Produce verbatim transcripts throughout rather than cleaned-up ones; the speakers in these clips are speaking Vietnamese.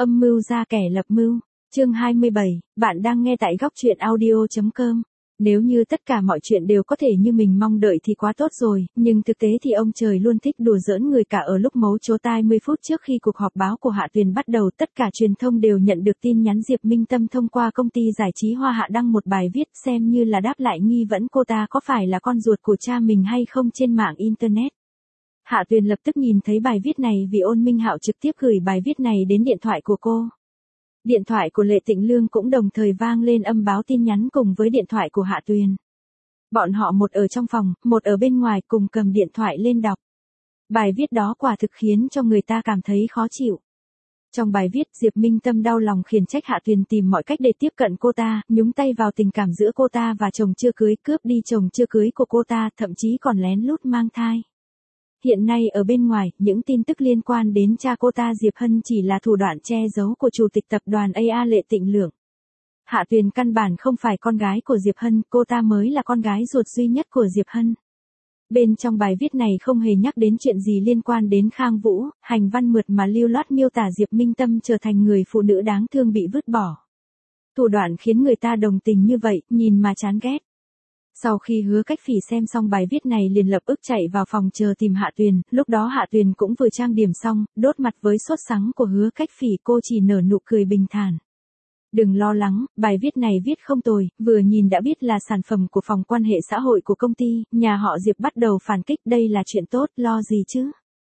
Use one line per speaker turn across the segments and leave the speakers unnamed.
Âm mưu ra kẻ lập mưu. Chương hai mươi bảy, bạn đang nghe tại góc truyện audio chấm com. Nếu như tất cả mọi chuyện đều có thể như mình mong đợi thì quá tốt rồi, nhưng thực tế thì ông trời luôn thích đùa giỡn người cả. Ở lúc mấu chốt tai mười phút trước khi cuộc họp báo của Hạ Tuyền bắt đầu, tất cả truyền thông đều nhận được tin nhắn Diệp Minh Tâm thông qua công ty giải trí Hoa Hạ đăng một bài viết xem như là đáp lại nghi vấn cô ta có phải là con ruột của cha mình hay không trên mạng Internet. Hạ Tuyền lập tức nhìn thấy bài viết này vì Ôn Minh Hạo trực tiếp gửi bài viết này đến điện thoại của cô. Điện thoại của Lệ Tịnh Lương cũng đồng thời vang lên âm báo tin nhắn cùng với điện thoại của Hạ Tuyền. Bọn họ một ở trong phòng, một ở bên ngoài cùng cầm điện thoại lên đọc. Bài viết đó quả thực khiến cho người ta cảm thấy khó chịu. Trong bài viết, Diệp Minh Tâm đau lòng khiển trách Hạ Tuyền tìm mọi cách để tiếp cận cô ta, nhúng tay vào tình cảm giữa cô ta và chồng chưa cưới, cướp đi chồng chưa cưới của cô ta, thậm chí còn lén lút mang thai. Hiện nay ở bên ngoài, những tin tức liên quan đến cha cô ta Diệp Hân chỉ là thủ đoạn che giấu của chủ tịch tập đoàn a a Lệ Tịnh Lượng. Hạ Tuyền căn bản không phải con gái của Diệp Hân, cô ta mới là con gái ruột duy nhất của Diệp Hân. Bên trong bài viết này không hề nhắc đến chuyện gì liên quan đến Khang Vũ, hành văn mượt mà lưu loát miêu tả Diệp Minh Tâm trở thành người phụ nữ đáng thương bị vứt bỏ. Thủ đoạn khiến người ta đồng tình như vậy, nhìn mà chán ghét. Sau khi Hứa Cách Phỉ xem xong bài viết này liền lập tức chạy vào phòng chờ tìm Hạ Tuyền, lúc đó Hạ Tuyền cũng vừa trang điểm xong, đốt mặt với sốt sắng của Hứa Cách Phỉ, cô chỉ nở nụ cười bình thản. Đừng lo lắng, bài viết này viết không tồi, vừa nhìn đã biết là sản phẩm của phòng quan hệ xã hội của công ty, nhà họ Diệp bắt đầu phản kích, đây là chuyện tốt, lo gì chứ?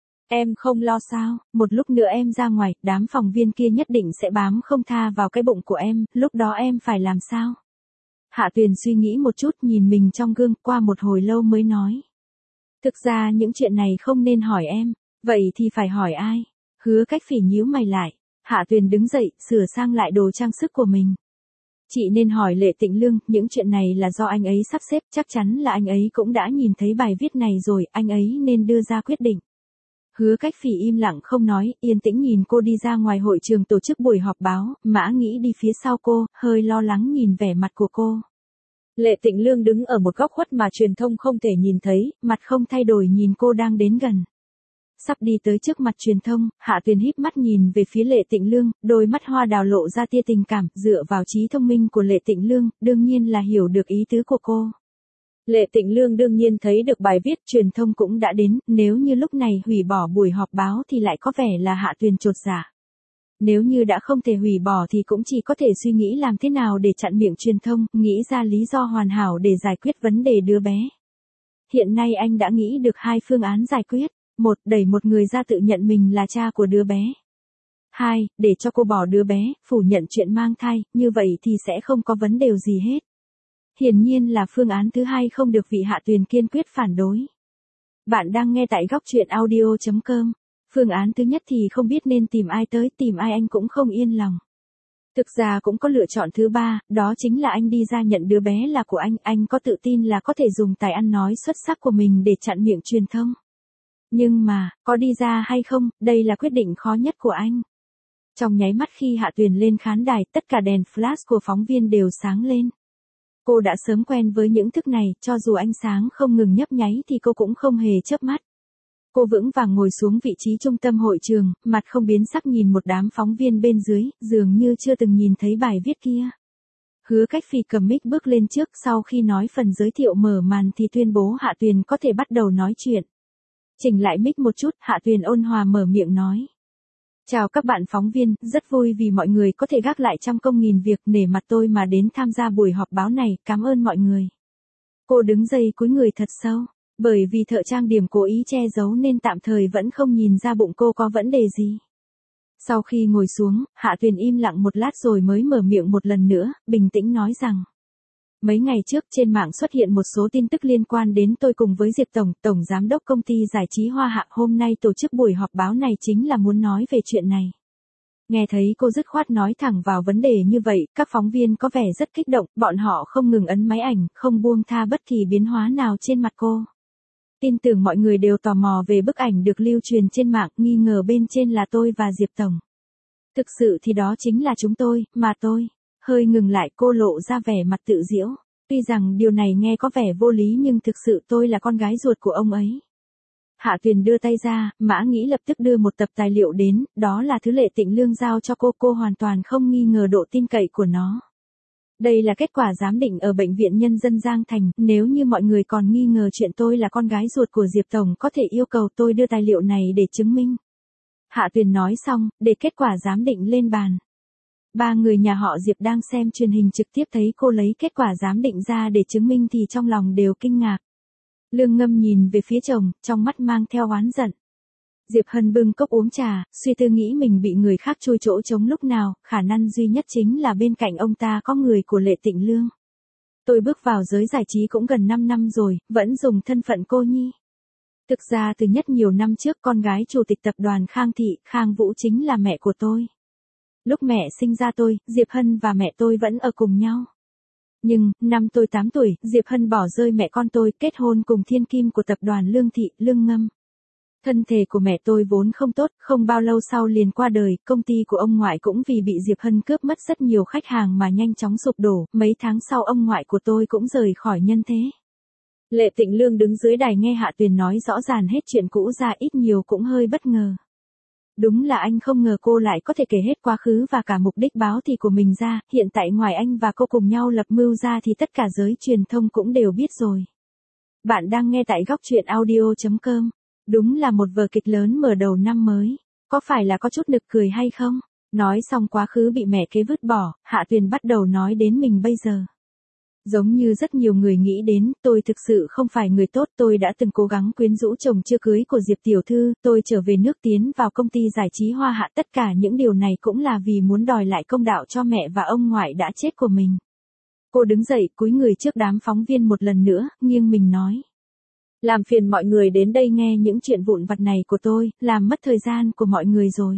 Em không lo sao, một lúc nữa em ra ngoài, đám phòng viên kia nhất định sẽ bám không tha vào cái bụng của em, lúc đó em phải làm sao? Hạ Tuyền suy nghĩ một chút, nhìn mình trong gương, qua một hồi lâu mới nói. Thực ra những chuyện này không nên hỏi em, vậy thì phải hỏi ai? Hứa Cách Phỉ nhíu mày lại. Hạ Tuyền đứng dậy, sửa sang lại đồ trang sức của mình. Chị nên hỏi Lệ Tịnh Lương, những chuyện này là do anh ấy sắp xếp, chắc chắn là anh ấy cũng đã nhìn thấy bài viết này rồi, anh ấy nên đưa ra quyết định. Hứa Cách Phỉ im lặng không nói, yên tĩnh nhìn cô đi ra ngoài hội trường tổ chức buổi họp báo, Mã Nghĩ đi phía sau cô, hơi lo lắng nhìn vẻ mặt của cô. Lệ Tịnh Lương đứng ở một góc khuất mà truyền thông không thể nhìn thấy, mặt không thay đổi nhìn cô đang đến gần. Sắp đi tới trước mặt truyền thông, Hạ Tuyền híp mắt nhìn về phía Lệ Tịnh Lương, đôi mắt hoa đào lộ ra tia tình cảm, dựa vào trí thông minh của Lệ Tịnh Lương, đương nhiên là hiểu được ý tứ của cô. Lệ Tịnh Lương đương nhiên thấy được bài viết truyền thông cũng đã đến, nếu như lúc này hủy bỏ buổi họp báo thì lại có vẻ là Hạ Tuyền chột dạ. Nếu như đã không thể hủy bỏ thì cũng chỉ có thể suy nghĩ làm thế nào để chặn miệng truyền thông, nghĩ ra lý do hoàn hảo để giải quyết vấn đề đứa bé. Hiện nay anh đã nghĩ được hai phương án giải quyết. Một, đẩy một người ra tự nhận mình là cha của đứa bé. Hai, để cho cô bỏ đứa bé, phủ nhận chuyện mang thai, như vậy thì sẽ không có vấn đề gì hết. Hiển nhiên là phương án thứ hai không được vị Hạ Tuyền kiên quyết phản đối. Bạn đang nghe tại góc truyện audio chấm com. Phương án thứ nhất thì không biết nên tìm ai tới, tìm ai anh cũng không yên lòng. Thực ra cũng có lựa chọn thứ ba, đó chính là anh đi ra nhận đứa bé là của anh, anh có tự tin là có thể dùng tài ăn nói xuất sắc của mình để chặn miệng truyền thông. Nhưng mà, có đi ra hay không, đây là quyết định khó nhất của anh. Trong nháy mắt khi Hạ Tuyền lên khán đài, tất cả đèn flash của phóng viên đều sáng lên. Cô đã sớm quen với những thức này, cho dù ánh sáng không ngừng nhấp nháy thì cô cũng không hề chớp mắt. Cô vững vàng ngồi xuống vị trí trung tâm hội trường, mặt không biến sắc nhìn một đám phóng viên bên dưới, dường như chưa từng nhìn thấy bài viết kia. Hứa Cách Phỉ cầm mic bước lên trước, sau khi nói phần giới thiệu mở màn thì tuyên bố Hạ Tuyền có thể bắt đầu nói chuyện. Chỉnh lại mic một chút, Hạ Tuyền ôn hòa mở miệng nói. Chào các bạn phóng viên, rất vui vì mọi người có thể gác lại trăm công nghìn việc nể mặt tôi mà đến tham gia buổi họp báo này, cảm ơn mọi người. Cô đứng dậy cúi người thật sâu, bởi vì thợ trang điểm cố ý che giấu nên tạm thời vẫn không nhìn ra bụng cô có vấn đề gì. Sau khi ngồi xuống, Hạ Tuyền im lặng một lát rồi mới mở miệng một lần nữa, bình tĩnh nói rằng. Mấy ngày trước trên mạng xuất hiện một số tin tức liên quan đến tôi cùng với Diệp Tổng, Tổng Giám đốc công ty giải trí Hoa Hạ, hôm nay tổ chức buổi họp báo này chính là muốn nói về chuyện này. Nghe thấy cô dứt khoát nói thẳng vào vấn đề như vậy, các phóng viên có vẻ rất kích động, bọn họ không ngừng ấn máy ảnh, không buông tha bất kỳ biến hóa nào trên mặt cô. Tin tưởng mọi người đều tò mò về bức ảnh được lưu truyền trên mạng, nghi ngờ bên trên là tôi và Diệp Tổng. Thực sự thì đó chính là chúng tôi, mà tôi. Hơi ngừng lại cô lộ ra vẻ mặt tự giễu. Tuy rằng điều này nghe có vẻ vô lý nhưng thực sự tôi là con gái ruột của ông ấy. Hạ Tuyền đưa tay ra, Mã Nghĩ lập tức đưa một tập tài liệu đến, đó là thứ Lệ Tịnh Lương giao cho cô, cô hoàn toàn không nghi ngờ độ tin cậy của nó. Đây là kết quả giám định ở Bệnh viện Nhân dân Giang Thành, nếu như mọi người còn nghi ngờ chuyện tôi là con gái ruột của Diệp Tổng có thể yêu cầu tôi đưa tài liệu này để chứng minh. Hạ Tuyền nói xong, để kết quả giám định lên bàn. Ba người nhà họ Diệp đang xem truyền hình trực tiếp thấy cô lấy kết quả giám định ra để chứng minh thì trong lòng đều kinh ngạc. Lương Ngâm nhìn về phía chồng, trong mắt mang theo oán giận. Diệp Hân bưng cốc uống trà, suy tư nghĩ mình bị người khác chui chỗ trống lúc nào, khả năng duy nhất chính là bên cạnh ông ta có người của Lệ Tịnh Lương. Tôi bước vào giới giải trí cũng gần năm năm rồi, vẫn dùng thân phận cô nhi. Thực ra từ nhất nhiều năm trước con gái chủ tịch tập đoàn Khang Thị, Khang Vũ chính là mẹ của tôi. Lúc mẹ sinh ra tôi, Diệp Hân và mẹ tôi vẫn ở cùng nhau. Nhưng, năm tôi tám tuổi, Diệp Hân bỏ rơi mẹ con tôi, kết hôn cùng thiên kim của tập đoàn Lương Thị, Lương Ngâm. Thân thể của mẹ tôi vốn không tốt, không bao lâu sau liền qua đời, công ty của ông ngoại cũng vì bị Diệp Hân cướp mất rất nhiều khách hàng mà nhanh chóng sụp đổ, mấy tháng sau ông ngoại của tôi cũng rời khỏi nhân thế. Lệ Tịnh Lương đứng dưới đài nghe Hạ Tuyền nói rõ ràng hết chuyện cũ ra, ít nhiều cũng hơi bất ngờ. Đúng là anh không ngờ cô lại có thể kể hết quá khứ và cả mục đích báo thù của mình ra, hiện tại ngoài anh và cô cùng nhau lập mưu ra thì tất cả giới truyền thông cũng đều biết rồi. Bạn đang nghe tại góc truyện audio chấm com. Đúng là một vở kịch lớn mở đầu năm mới. Có phải là có chút nực cười hay không? Nói xong quá khứ bị mẹ kế vứt bỏ, Hạ Tuyền bắt đầu nói đến mình bây giờ. Giống như rất nhiều người nghĩ đến, tôi thực sự không phải người tốt, tôi đã từng cố gắng quyến rũ chồng chưa cưới của Diệp Tiểu Thư, tôi trở về nước tiến vào công ty giải trí Hoa Hạ, tất cả những điều này cũng là vì muốn đòi lại công đạo cho mẹ và ông ngoại đã chết của mình. Cô đứng dậy, cúi người trước đám phóng viên một lần nữa, nghiêng mình nói. Làm phiền mọi người đến đây nghe những chuyện vụn vặt này của tôi, làm mất thời gian của mọi người rồi.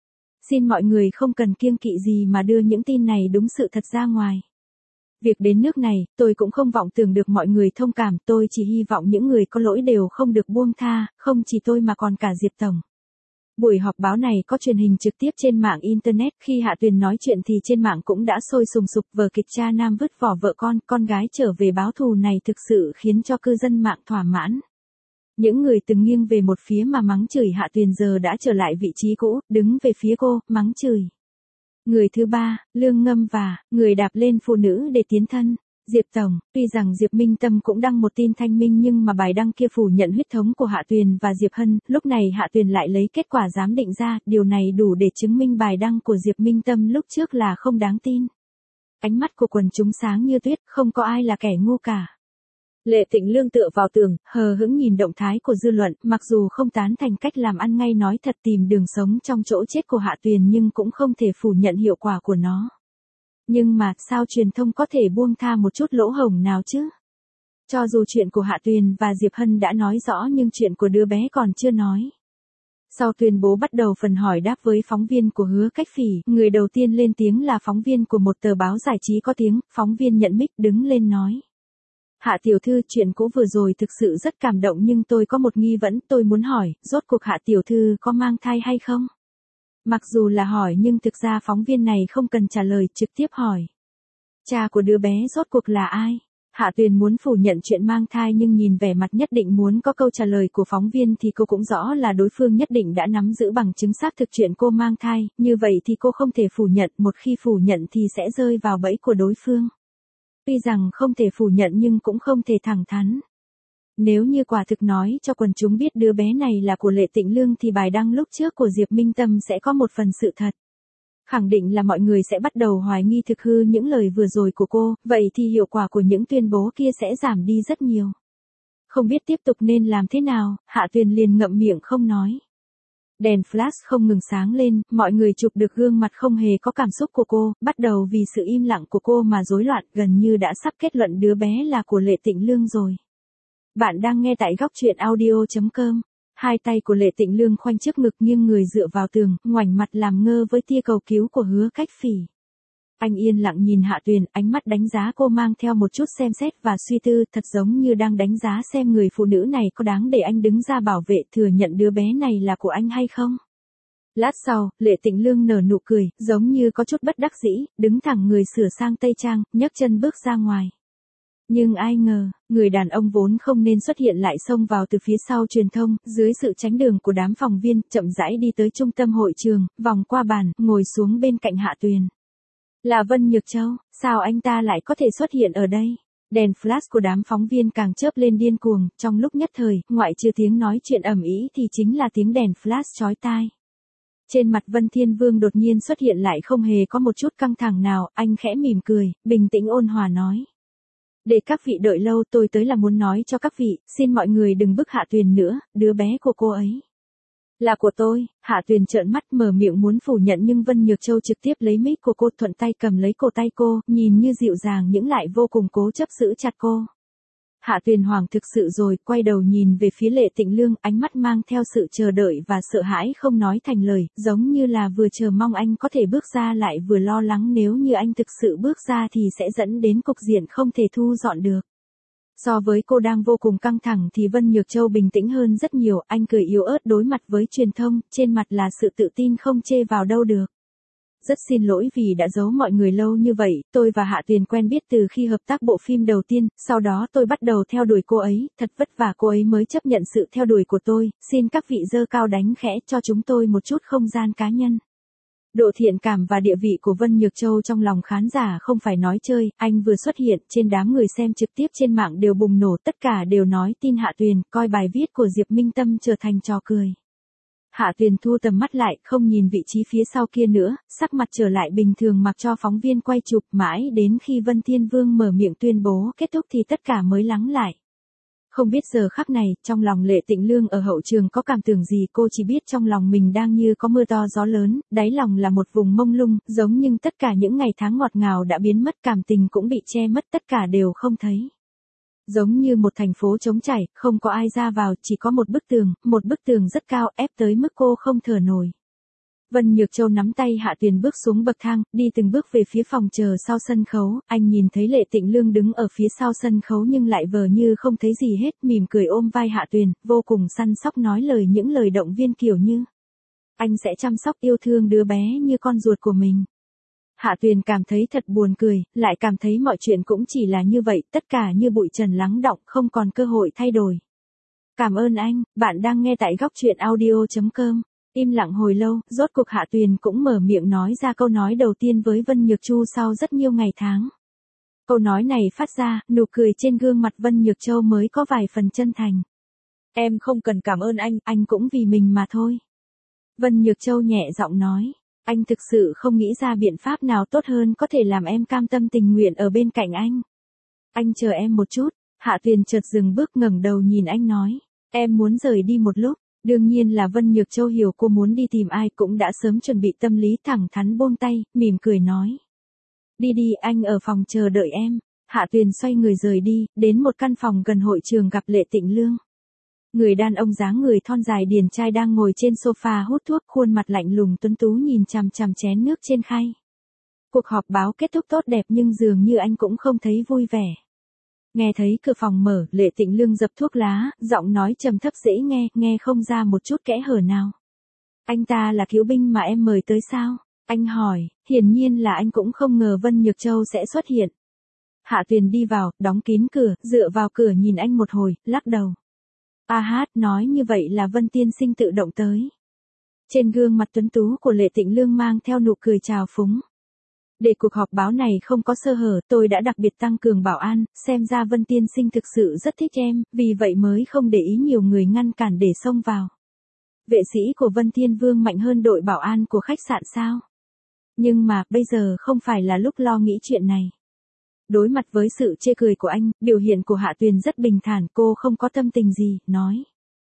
Xin mọi người không cần kiêng kỵ gì mà đưa những tin này đúng sự thật ra ngoài. Việc đến nước này, tôi cũng không vọng tưởng được mọi người thông cảm, tôi chỉ hy vọng những người có lỗi đều không được buông tha, không chỉ tôi mà còn cả Diệp Tổng. Buổi họp báo này có truyền hình trực tiếp trên mạng Internet, khi Hạ Tuyền nói chuyện thì trên mạng cũng đã sôi sùng sục, vở kịch cha nam vứt vỏ vợ con, con gái trở về báo thù này thực sự khiến cho cư dân mạng thỏa mãn. Những người từng nghiêng về một phía mà mắng chửi Hạ Tuyền giờ đã trở lại vị trí cũ, đứng về phía cô, mắng chửi. Người thứ ba, Lương Ngâm và, người đạp lên phụ nữ để tiến thân. Diệp Tổng, tuy rằng Diệp Minh Tâm cũng đăng một tin thanh minh nhưng mà bài đăng kia phủ nhận huyết thống của Hạ Tuyền và Diệp Hân, lúc này Hạ Tuyền lại lấy kết quả giám định ra, điều này đủ để chứng minh bài đăng của Diệp Minh Tâm lúc trước là không đáng tin. Ánh mắt của quần chúng sáng như tuyết, không có ai là kẻ ngu cả. Lệ Tịnh Lương tựa vào tường, hờ hững nhìn động thái của dư luận, mặc dù không tán thành cách làm ăn ngay nói thật tìm đường sống trong chỗ chết của Hạ Tuyền nhưng cũng không thể phủ nhận hiệu quả của nó. Nhưng mà, sao truyền thông có thể buông tha một chút lỗ hổng nào chứ? Cho dù chuyện của Hạ Tuyền và Diệp Hân đã nói rõ nhưng chuyện của đứa bé còn chưa nói. Sau tuyên bố bắt đầu phần hỏi đáp với phóng viên của Hứa Cách Phỉ, người đầu tiên lên tiếng là phóng viên của một tờ báo giải trí có tiếng, phóng viên nhận mic đứng lên nói. Hạ Tiểu Thư, chuyện cũ vừa rồi thực sự rất cảm động nhưng tôi có một nghi vấn, tôi muốn hỏi, rốt cuộc Hạ Tiểu Thư có mang thai hay không? Mặc dù là hỏi nhưng thực ra phóng viên này không cần trả lời, trực tiếp hỏi. Cha của đứa bé rốt cuộc là ai? Hạ Tuyền muốn phủ nhận chuyện mang thai nhưng nhìn vẻ mặt nhất định muốn có câu trả lời của phóng viên thì cô cũng rõ là đối phương nhất định đã nắm giữ bằng chứng xác thực chuyện cô mang thai, như vậy thì cô không thể phủ nhận, một khi phủ nhận thì sẽ rơi vào bẫy của đối phương. Tuy rằng không thể phủ nhận nhưng cũng không thể thẳng thắn. Nếu như quả thực nói cho quần chúng biết đứa bé này là của Lệ Tịnh Lương thì bài đăng lúc trước của Diệp Minh Tâm sẽ có một phần sự thật. Khẳng định là mọi người sẽ bắt đầu hoài nghi thực hư những lời vừa rồi của cô, vậy thì hiệu quả của những tuyên bố kia sẽ giảm đi rất nhiều. Không biết tiếp tục nên làm thế nào, Hạ Tuyền liền ngậm miệng không nói. Đèn flash không ngừng sáng lên, mọi người chụp được gương mặt không hề có cảm xúc của cô, bắt đầu vì sự im lặng của cô mà rối loạn, gần như đã sắp kết luận đứa bé là của Lệ Tịnh Lương rồi. Bạn đang nghe tại góc truyện audio chấm com. Hai tay của Lệ Tịnh Lương khoanh trước ngực nghiêng người dựa vào tường, ngoảnh mặt làm ngơ với tia cầu cứu của Hứa Cách Phỉ. Anh yên lặng nhìn Hạ Tuyền, ánh mắt đánh giá cô mang theo một chút xem xét và suy tư, thật giống như đang đánh giá xem người phụ nữ này có đáng để anh đứng ra bảo vệ thừa nhận đứa bé này là của anh hay không. Lát sau, Lệ Tịnh Lương nở nụ cười, giống như có chút bất đắc dĩ, đứng thẳng người sửa sang tây trang, nhấc chân bước ra ngoài. Nhưng ai ngờ, người đàn ông vốn không nên xuất hiện lại xông vào từ phía sau truyền thông, dưới sự tránh đường của đám phóng viên, chậm rãi đi tới trung tâm hội trường, vòng qua bàn, ngồi xuống bên cạnh Hạ Tuyền. Là Vân Nhược Châu, sao anh ta lại có thể xuất hiện ở đây? Đèn flash của đám phóng viên càng chớp lên điên cuồng, trong lúc nhất thời, ngoại trừ tiếng nói chuyện ầm ĩ thì chính là tiếng đèn flash chói tai. Trên mặt Vân Thiên Vương đột nhiên xuất hiện lại không hề có một chút căng thẳng nào, anh khẽ mỉm cười, bình tĩnh ôn hòa nói. Để các vị đợi lâu, tôi tới là muốn nói cho các vị, xin mọi người đừng bức Hạ Tuyền nữa, đứa bé của cô ấy là của tôi. Hạ Tuyền trợn mắt mở miệng muốn phủ nhận nhưng Vân Nhược Châu trực tiếp lấy mic của cô, thuận tay cầm lấy cổ tay cô, nhìn như dịu dàng nhưng lại vô cùng cố chấp giữ chặt cô. Hạ Tuyền hoảng thực sự rồi, quay đầu nhìn về phía Lệ Tịnh Lương, ánh mắt mang theo sự chờ đợi và sợ hãi không nói thành lời, giống như là vừa chờ mong anh có thể bước ra lại vừa lo lắng nếu như anh thực sự bước ra thì sẽ dẫn đến cục diện không thể thu dọn được. So với cô đang vô cùng căng thẳng thì Vân Nhược Châu bình tĩnh hơn rất nhiều, anh cười yếu ớt đối mặt với truyền thông, trên mặt là sự tự tin không chê vào đâu được. Rất xin lỗi vì đã giấu mọi người lâu như vậy, tôi và Hạ Tuyền quen biết từ khi hợp tác bộ phim đầu tiên, sau đó tôi bắt đầu theo đuổi cô ấy, thật vất vả cô ấy mới chấp nhận sự theo đuổi của tôi, xin các vị giơ cao đánh khẽ cho chúng tôi một chút không gian cá nhân. Độ thiện cảm và địa vị của Vân Nhược Châu trong lòng khán giả không phải nói chơi, anh vừa xuất hiện, trên đám người xem trực tiếp trên mạng đều bùng nổ, tất cả đều nói tin Hạ Tuyền, coi bài viết của Diệp Minh Tâm trở thành trò cười. Hạ Tuyền thu tầm mắt lại, không nhìn vị trí phía sau kia nữa, sắc mặt trở lại bình thường mặc cho phóng viên quay chụp, mãi đến khi Vân Thiên Vương mở miệng tuyên bố kết thúc thì tất cả mới lắng lại. Không biết giờ khắc này, trong lòng Lệ Tịnh Lương ở hậu trường có cảm tưởng gì, cô chỉ biết trong lòng mình đang như có mưa to gió lớn, đáy lòng là một vùng mông lung, giống nhưng tất cả những ngày tháng ngọt ngào đã biến mất, cảm tình cũng bị che mất, tất cả đều không thấy. Giống như một thành phố trống trải, không có ai ra vào, chỉ có một bức tường, một bức tường rất cao, ép tới mức cô không thở nổi. Vân Nhược Châu nắm tay Hạ Tuyền bước xuống bậc thang, đi từng bước về phía phòng chờ sau sân khấu, anh nhìn thấy Lệ Tịnh Lương đứng ở phía sau sân khấu nhưng lại vờ như không thấy gì hết, mỉm cười ôm vai Hạ Tuyền, vô cùng săn sóc nói lời những lời động viên kiểu như: anh sẽ chăm sóc yêu thương đứa bé như con ruột của mình. Hạ Tuyền cảm thấy thật buồn cười, lại cảm thấy mọi chuyện cũng chỉ là như vậy, tất cả như bụi trần lắng đọng, không còn cơ hội thay đổi. Cảm ơn anh, bạn đang nghe tại góc truyện audio chấm com. Im lặng hồi lâu, rốt cuộc Hạ Tuyền cũng mở miệng nói ra câu nói đầu tiên với Vân Nhược Chu sau rất nhiều ngày tháng. Câu nói này phát ra, nụ cười trên gương mặt Vân Nhược Châu mới có vài phần chân thành. Em không cần cảm ơn anh, anh cũng vì mình mà thôi. Vân Nhược Châu nhẹ giọng nói, anh thực sự không nghĩ ra biện pháp nào tốt hơn có thể làm em cam tâm tình nguyện ở bên cạnh anh. Anh chờ em một chút. Hạ Tuyền chợt dừng bước ngẩng đầu nhìn anh nói, em muốn rời đi một lúc. Đương nhiên là Vân Nhược Châu hiểu cô muốn đi tìm ai, cũng đã sớm chuẩn bị tâm lý, thẳng thắn buông tay, mỉm cười nói. Đi đi, anh ở phòng chờ đợi em. Hạ Tuyền xoay người rời đi, đến một căn phòng gần hội trường gặp Lệ Tịnh Lương. Người đàn ông dáng người thon dài điển trai đang ngồi trên sofa hút thuốc, khuôn mặt lạnh lùng tuấn tú nhìn chằm chằm chén nước trên khay. Cuộc họp báo kết thúc tốt đẹp nhưng dường như anh cũng không thấy vui vẻ. Nghe thấy cửa phòng mở, Lệ Tịnh Lương dập thuốc lá, giọng nói trầm thấp dễ nghe, nghe không ra một chút kẽ hở nào. Anh ta là cứu binh mà em mời tới sao? Anh hỏi, hiển nhiên là anh cũng không ngờ Vân Nhược Châu sẽ xuất hiện. Hạ Tuyền đi vào, đóng kín cửa, dựa vào cửa nhìn anh một hồi, lắc đầu. A hát, nói như vậy là Vân tiên sinh tự động tới. Trên gương mặt tuấn tú của Lệ Tịnh Lương mang theo nụ cười trào phúng. Để cuộc họp báo này không có sơ hở, tôi đã đặc biệt tăng cường bảo an, xem ra Vân tiên sinh thực sự rất thích em, vì vậy mới không để ý nhiều người ngăn cản để xông vào. Vệ sĩ của Vân Thiên Vương mạnh hơn đội bảo an của khách sạn sao? Nhưng mà, bây giờ không phải là lúc lo nghĩ chuyện này. Đối mặt với sự chê cười của anh, biểu hiện của Hạ Tuyền rất bình thản, cô không có tâm tình gì, nói.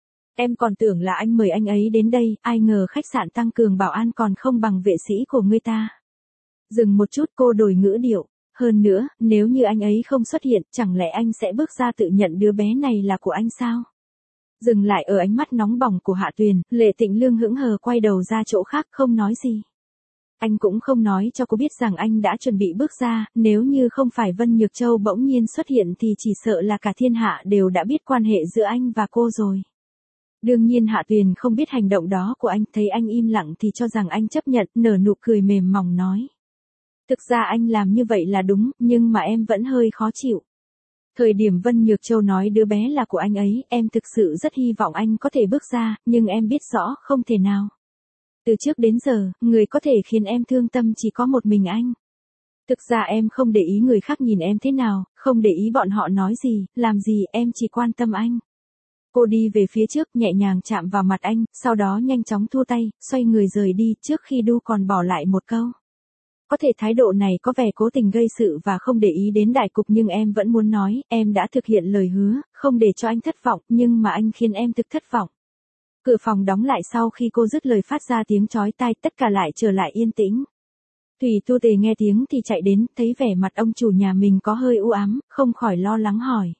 Em còn tưởng là anh mời anh ấy đến đây, ai ngờ khách sạn tăng cường bảo an còn không bằng vệ sĩ của người ta. Dừng một chút, cô đổi ngữ điệu. Hơn nữa, nếu như anh ấy không xuất hiện, chẳng lẽ anh sẽ bước ra tự nhận đứa bé này là của anh sao? Dừng lại ở ánh mắt nóng bỏng của Hạ Tuyền, Lệ Tịnh Lương hững hờ quay đầu ra chỗ khác không nói gì. Anh cũng không nói cho cô biết rằng anh đã chuẩn bị bước ra, nếu như không phải Vân Nhược Châu bỗng nhiên xuất hiện thì chỉ sợ là cả thiên hạ đều đã biết quan hệ giữa anh và cô rồi. Đương nhiên Hạ Tuyền không biết hành động đó của anh, thấy anh im lặng thì cho rằng anh chấp nhận, nở nụ cười mềm mỏng nói. Thực ra anh làm như vậy là đúng, nhưng mà em vẫn hơi khó chịu. Thời điểm Vân Nhược Châu nói đứa bé là của anh ấy, em thực sự rất hy vọng anh có thể bước ra, nhưng em biết rõ không thể nào. Từ trước đến giờ, người có thể khiến em thương tâm chỉ có một mình anh. Thực ra em không để ý người khác nhìn em thế nào, không để ý bọn họ nói gì, làm gì, em chỉ quan tâm anh. Cô đi về phía trước, nhẹ nhàng chạm vào mặt anh, sau đó nhanh chóng thua tay, xoay người rời đi, trước khi Du còn bỏ lại một câu. Có thể thái độ này có vẻ cố tình gây sự và không để ý đến đại cục, nhưng em vẫn muốn nói, em đã thực hiện lời hứa, không để cho anh thất vọng, nhưng mà anh khiến em thực thất vọng. Cửa phòng đóng lại sau khi cô dứt lời, phát ra tiếng chói tai, tất cả lại trở lại yên tĩnh. Thủy Tu Tề nghe tiếng thì chạy đến, thấy vẻ mặt ông chủ nhà mình có hơi u ám, không khỏi lo lắng hỏi.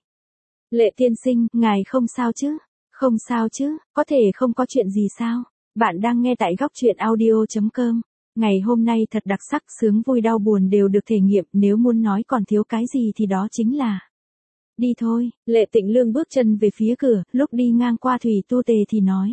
Lệ tiên sinh, ngài không sao chứ? Không sao chứ, có thể không có chuyện gì sao? Bạn đang nghe tại góc truyện audio chấm com. Ngày hôm nay thật đặc sắc, sướng vui đau buồn đều được thể nghiệm, nếu muốn nói còn thiếu cái gì thì đó chính là... Đi thôi, Lệ Tịnh Lương bước chân về phía cửa, lúc đi ngang qua Thủy Tu Tề thì nói.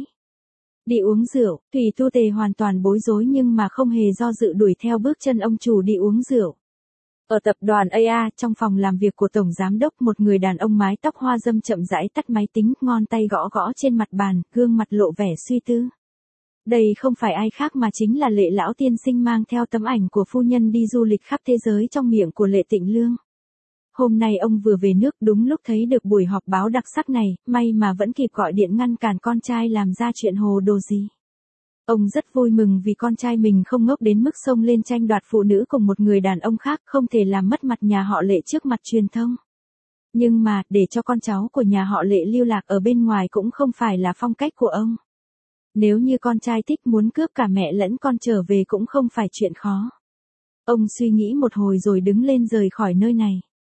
Đi uống rượu, Thủy Tu Tề hoàn toàn bối rối nhưng mà không hề do dự đuổi theo bước chân ông chủ đi uống rượu. Ở tập đoàn a a, trong phòng làm việc của Tổng Giám đốc, một người đàn ông mái tóc hoa râm chậm rãi tắt máy tính, ngón tay gõ gõ trên mặt bàn, gương mặt lộ vẻ suy tư. Đây không phải ai khác mà chính là Lệ lão tiên sinh mang theo tấm ảnh của phu nhân đi du lịch khắp thế giới trong miệng của Lệ Tịnh Lương. Hôm nay ông vừa về nước, đúng lúc thấy được buổi họp báo đặc sắc này, may mà vẫn kịp gọi điện ngăn cản con trai làm ra chuyện hồ đồ gì. Ông rất vui mừng vì con trai mình không ngốc đến mức xông lên tranh đoạt phụ nữ cùng một người đàn ông khác, không thể làm mất mặt nhà họ Lệ trước mặt truyền thông. Nhưng mà, để cho con cháu của nhà họ Lệ lưu lạc ở bên ngoài cũng không phải là phong cách của ông. Nếu như con trai thích muốn cướp cả mẹ lẫn con trở về cũng không phải chuyện khó. Ông suy nghĩ một hồi rồi đứng lên rời khỏi nơi này.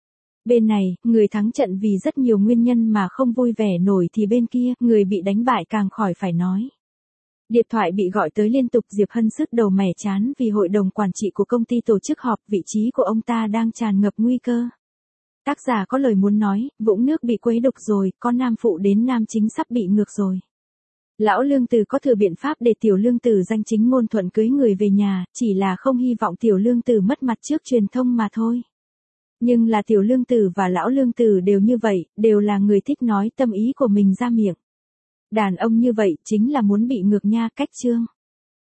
Bên này, người thắng trận vì rất nhiều nguyên nhân mà không vui vẻ nổi, thì bên kia, người bị đánh bại càng khỏi phải nói. Điện thoại bị gọi tới liên tục, Diệp Hân sứt đầu mẻ chán vì hội đồng quản trị của công ty tổ chức họp, vị trí của ông ta đang tràn ngập nguy cơ. Tác giả có lời muốn nói, vũng nước bị quấy đục rồi, con nam phụ đến nam chính sắp bị ngược rồi. Lão Lương Tử có thừa biện pháp để Tiểu Lương Tử danh chính ngôn thuận cưới người về nhà, chỉ là không hy vọng Tiểu Lương Tử mất mặt trước truyền thông mà thôi. Nhưng là Tiểu Lương Tử và Lão Lương Tử đều như vậy, đều là người thích nói tâm ý của mình ra miệng. Đàn ông như vậy chính là muốn bị ngược nha, cách chương.